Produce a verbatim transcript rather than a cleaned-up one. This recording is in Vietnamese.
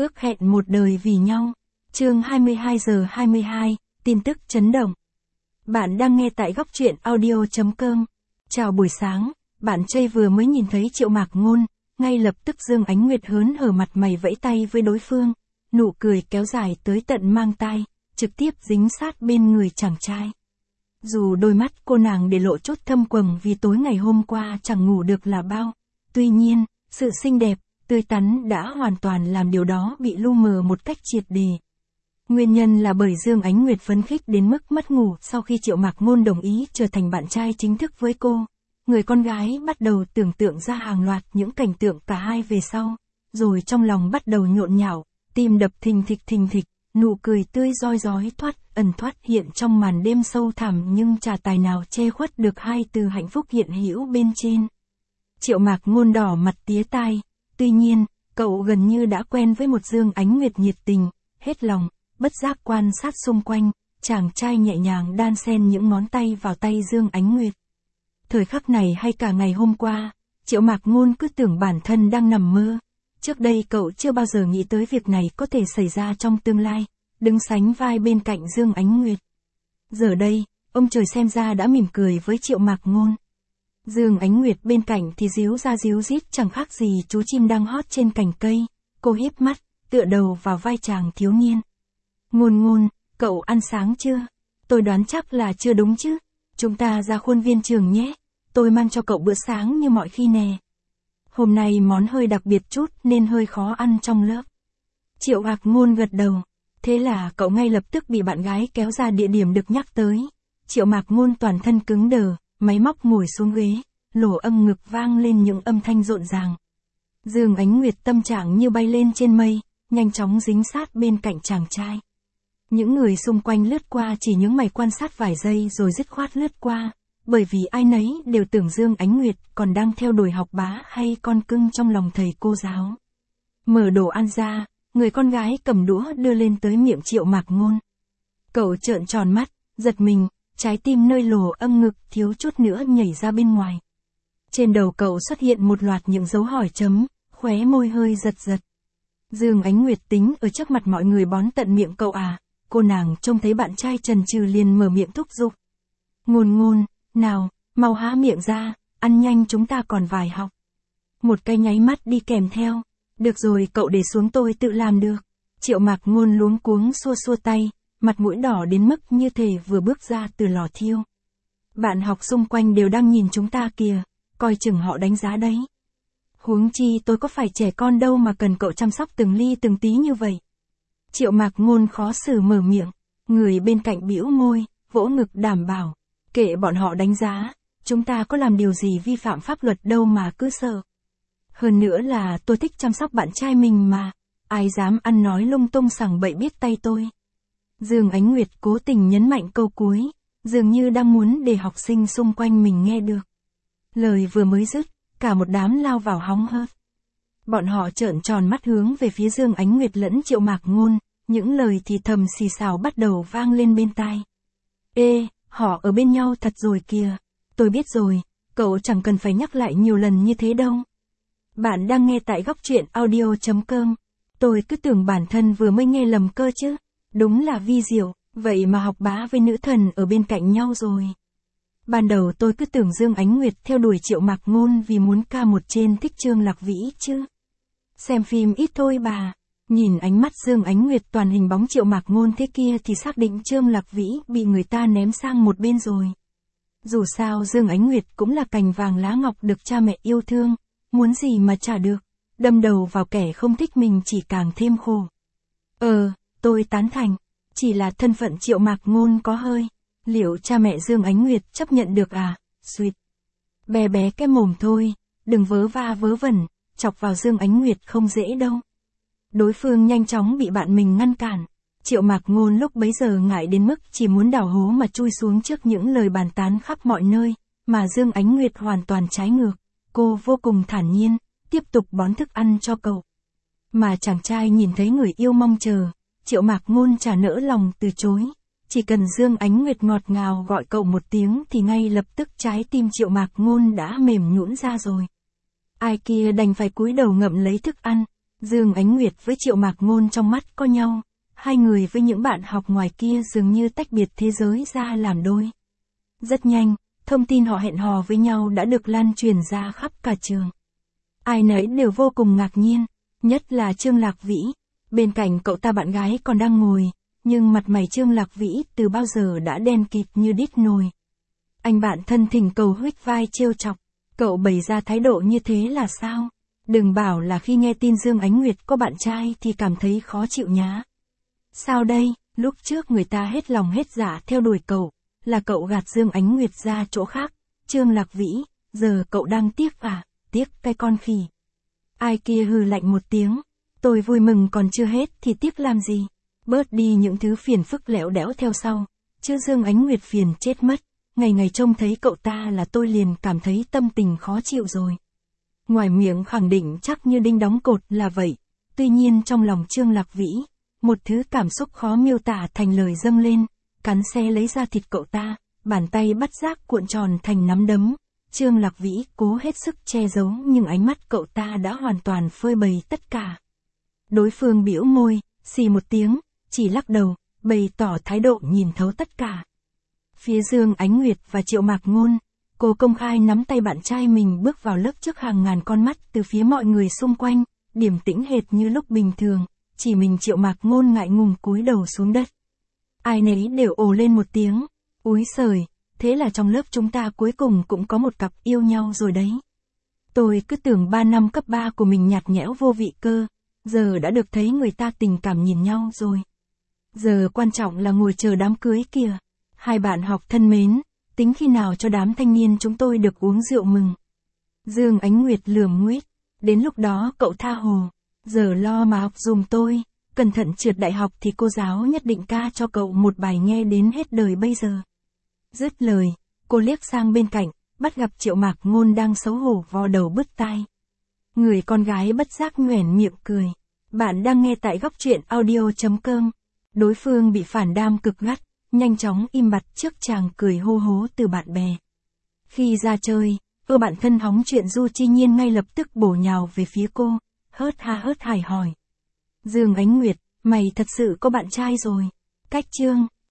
Ước hẹn một đời vì nhau. Chương hai mươi hai giờ hai mươi hai, tin tức chấn động. Bạn đang nghe tại góc truyện audio chấm com. Chào buổi sáng, bạn Trey vừa mới nhìn thấy Triệu Mạc Ngôn, ngay lập tức Dương Ánh Nguyệt hớn hở mặt mày vẫy tay với đối phương, nụ cười kéo dài tới tận mang tai, trực tiếp dính sát bên người chàng trai. Dù đôi mắt cô nàng để lộ chút thâm quầng vì tối ngày hôm qua chẳng ngủ được là bao, tuy nhiên, sự xinh đẹp, tươi tắn đã hoàn toàn làm điều đó bị lu mờ một cách triệt để. Nguyên nhân là bởi Dương Ánh Nguyệt phấn khích đến mức mất ngủ sau khi Triệu Mạc Ngôn đồng ý trở thành bạn trai chính thức với cô. Người con gái bắt đầu tưởng tượng ra hàng loạt những cảnh tượng cả hai về sau, rồi trong lòng bắt đầu nhộn nhạo, tim đập thình thịch thình thịch, nụ cười tươi rói rói thoát ẩn thoát hiện trong màn đêm sâu thẳm nhưng chả tài nào che khuất được hai từ hạnh phúc hiện hữu bên trên. Triệu Mạc Ngôn đỏ mặt tía tai, tuy nhiên, cậu gần như đã quen với một Dương Ánh Nguyệt nhiệt tình, hết lòng, bất giác quan sát xung quanh, chàng trai nhẹ nhàng đan xen những ngón tay vào tay Dương Ánh Nguyệt. Thời khắc này hay cả ngày hôm qua, Triệu Mạc Ngôn cứ tưởng bản thân đang nằm mơ. Trước đây cậu chưa bao giờ nghĩ tới việc này có thể xảy ra trong tương lai, đứng sánh vai bên cạnh Dương Ánh Nguyệt. Giờ đây, ông trời xem ra đã mỉm cười với Triệu Mạc Ngôn. Dương Ánh Nguyệt bên cạnh thì díu ra díu dít chẳng khác gì chú chim đang hót trên cành cây, cô híp mắt, tựa đầu vào vai chàng thiếu niên. Ngôn Ngôn, cậu ăn sáng chưa? Tôi đoán chắc là chưa đúng chứ. Chúng ta ra khuôn viên trường nhé, tôi mang cho cậu bữa sáng như mọi khi nè. Hôm nay món hơi đặc biệt chút nên hơi khó ăn trong lớp. Triệu Mạc Ngôn gật đầu, thế là cậu ngay lập tức bị bạn gái kéo ra địa điểm được nhắc tới. Triệu Mạc Ngôn toàn thân cứng đờ, máy móc ngồi xuống ghế, lỗ âm ngực vang lên những âm thanh rộn ràng. Dương Ánh Nguyệt tâm trạng như bay lên trên mây, nhanh chóng dính sát bên cạnh chàng trai. Những người xung quanh lướt qua chỉ nhướng mày quan sát vài giây rồi dứt khoát lướt qua, bởi vì ai nấy đều tưởng Dương Ánh Nguyệt còn đang theo đuổi học bá hay con cưng trong lòng thầy cô giáo. Mở đồ ăn ra, người con gái cầm đũa đưa lên tới miệng Triệu Mạc Ngôn. Cậu trợn tròn mắt, giật mình, trái tim nơi lỗ âm ngực thiếu chút nữa nhảy ra bên ngoài. Trên đầu cậu xuất hiện một loạt những dấu hỏi chấm, khóe môi hơi giật giật. Dương Ánh Nguyệt tính ở trước mặt mọi người bón tận miệng cậu à? Cô nàng trông thấy bạn trai chần chừ liền mở miệng thúc giục. Ngôn Ngôn, nào, mau há miệng ra, ăn nhanh chúng ta còn vài học. Một cái nháy mắt đi kèm theo. Được rồi, cậu để xuống tôi tự làm được. Triệu Mạc Ngôn luống cuống xua xua tay, mặt mũi đỏ đến mức như thể vừa bước ra từ lò thiêu. Bạn học xung quanh đều đang nhìn chúng ta kìa, coi chừng họ đánh giá đấy. Huống chi tôi có phải trẻ con đâu mà cần cậu chăm sóc từng ly từng tí như vậy. Triệu Mạc Ngôn khó xử mở miệng, người bên cạnh bĩu môi, vỗ ngực đảm bảo, kệ bọn họ đánh giá, chúng ta có làm điều gì vi phạm pháp luật đâu mà cứ sợ. Hơn nữa là tôi thích chăm sóc bạn trai mình mà, ai dám ăn nói lung tung sằng bậy biết tay tôi. Dương Ánh Nguyệt cố tình nhấn mạnh câu cuối, dường như đang muốn để học sinh xung quanh mình nghe được. Lời vừa mới dứt, cả một đám lao vào hóng hớt. Bọn họ trợn tròn mắt hướng về phía Dương Ánh Nguyệt lẫn Triệu Mạc Ngôn, những lời thì thầm xì xào bắt đầu vang lên bên tai. Ê, họ ở bên nhau thật rồi kìa. Tôi biết rồi, cậu chẳng cần phải nhắc lại nhiều lần như thế đâu. Bạn đang nghe tại góc truyện audio chấm com. Tôi cứ tưởng bản thân vừa mới nghe lầm cơ chứ. Đúng là vi diệu, vậy mà học bá với nữ thần ở bên cạnh nhau rồi. Ban đầu tôi cứ tưởng Dương Ánh Nguyệt theo đuổi Triệu Mạc Ngôn vì muốn ca một trên thích Trương Lạc Vĩ chứ. Xem phim ít thôi bà. Nhìn ánh mắt Dương Ánh Nguyệt toàn hình bóng Triệu Mạc Ngôn thế kia thì xác định Trương Lạc Vĩ bị người ta ném sang một bên rồi. Dù sao Dương Ánh Nguyệt cũng là cành vàng lá ngọc được cha mẹ yêu thương, muốn gì mà trả được, đâm đầu vào kẻ không thích mình chỉ càng thêm khổ. Ờ, tôi tán thành, chỉ là thân phận Triệu Mạc Ngôn có hơi, liệu cha mẹ Dương Ánh Nguyệt chấp nhận được à? Sweet. Bé bé cái mồm thôi, đừng vớ va vớ vẩn, chọc vào Dương Ánh Nguyệt không dễ đâu. Đối phương nhanh chóng bị bạn mình ngăn cản. Triệu Mạc Ngôn lúc bấy giờ ngại đến mức chỉ muốn đào hố mà chui xuống trước những lời bàn tán khắp mọi nơi, mà Dương Ánh Nguyệt hoàn toàn trái ngược. Cô vô cùng thản nhiên, tiếp tục bón thức ăn cho cậu. Mà chàng trai nhìn thấy người yêu mong chờ, Triệu Mạc Ngôn chả nỡ lòng từ chối. Chỉ cần Dương Ánh Nguyệt ngọt ngào gọi cậu một tiếng thì ngay lập tức trái tim Triệu Mạc Ngôn đã mềm nhũn ra rồi. Ai kia đành phải cúi đầu ngậm lấy thức ăn. Dương Ánh Nguyệt với Triệu Mạc Ngôn trong mắt có nhau, hai người với những bạn học ngoài kia dường như tách biệt thế giới ra làm đôi. Rất nhanh, thông tin họ hẹn hò với nhau đã được lan truyền ra khắp cả trường. Ai nấy đều vô cùng ngạc nhiên, nhất là Trương Lạc Vĩ. Bên cạnh cậu ta bạn gái còn đang ngồi, nhưng mặt mày Trương Lạc Vĩ từ bao giờ đã đen kịt như đít nồi. Anh bạn thân thỉnh cầu huých vai trêu chọc, cậu bày ra thái độ như thế là sao? Đừng bảo là khi nghe tin Dương Ánh Nguyệt có bạn trai thì cảm thấy khó chịu nhá. Sao đây, lúc trước người ta hết lòng hết dạ theo đuổi cậu, là cậu gạt Dương Ánh Nguyệt ra chỗ khác, Trương Lạc Vĩ, giờ cậu đang tiếc à, tiếc cái con khỉ. Ai kia hừ lạnh một tiếng, tôi vui mừng còn chưa hết thì tiếc làm gì, bớt đi những thứ phiền phức lẽo đẽo theo sau, chứ Dương Ánh Nguyệt phiền chết mất, ngày ngày trông thấy cậu ta là tôi liền cảm thấy tâm tình khó chịu rồi. Ngoài miệng khẳng định chắc như đinh đóng cột là vậy, tuy nhiên trong lòng Trương Lạc Vĩ, một thứ cảm xúc khó miêu tả thành lời dâng lên, cắn xe lấy ra thịt cậu ta, bàn tay bắt giác cuộn tròn thành nắm đấm. Trương Lạc Vĩ cố hết sức che giấu nhưng ánh mắt cậu ta đã hoàn toàn phơi bày tất cả. Đối phương bĩu môi, xì một tiếng, chỉ lắc đầu, bày tỏ thái độ nhìn thấu tất cả. Phía Dương Ánh Nguyệt và Triệu Mạc Ngôn, cô công khai nắm tay bạn trai mình bước vào lớp trước hàng ngàn con mắt từ phía mọi người xung quanh, điềm tĩnh hệt như lúc bình thường, chỉ mình Triệu Mạc Ngôn ngại ngùng cúi đầu xuống đất. Ai nấy đều ồ lên một tiếng, úi xời, thế là trong lớp chúng ta cuối cùng cũng có một cặp yêu nhau rồi đấy. Tôi cứ tưởng ba năm cấp ba của mình nhạt nhẽo vô vị cơ, giờ đã được thấy người ta tình cảm nhìn nhau rồi. Giờ quan trọng là ngồi chờ đám cưới kìa. Hai bạn học thân mến, tính khi nào cho đám thanh niên chúng tôi được uống rượu mừng. Dương Ánh Nguyệt lườm nguyết, đến lúc đó cậu tha hồ, giờ lo mà học dùm tôi, cẩn thận trượt đại học thì cô giáo nhất định ca cho cậu một bài nghe đến hết đời bây giờ. Dứt lời, cô liếc sang bên cạnh, bắt gặp Triệu Mạc Ngôn đang xấu hổ vò đầu bứt tai. Người con gái bất giác nhoẻn miệng cười. Bạn đang nghe tại góc truyện audio chấm com. Đối phương bị phản đam cực gắt, nhanh chóng im bặt trước chàng cười hô hố từ bạn bè. Khi ra chơi, ưa bạn thân hóng chuyện Du Chi Nhiên ngay lập tức bổ nhào về phía cô, hớt ha hớt hải hỏi. Dương Ánh Nguyệt, mày thật sự có bạn trai rồi. Cách Trương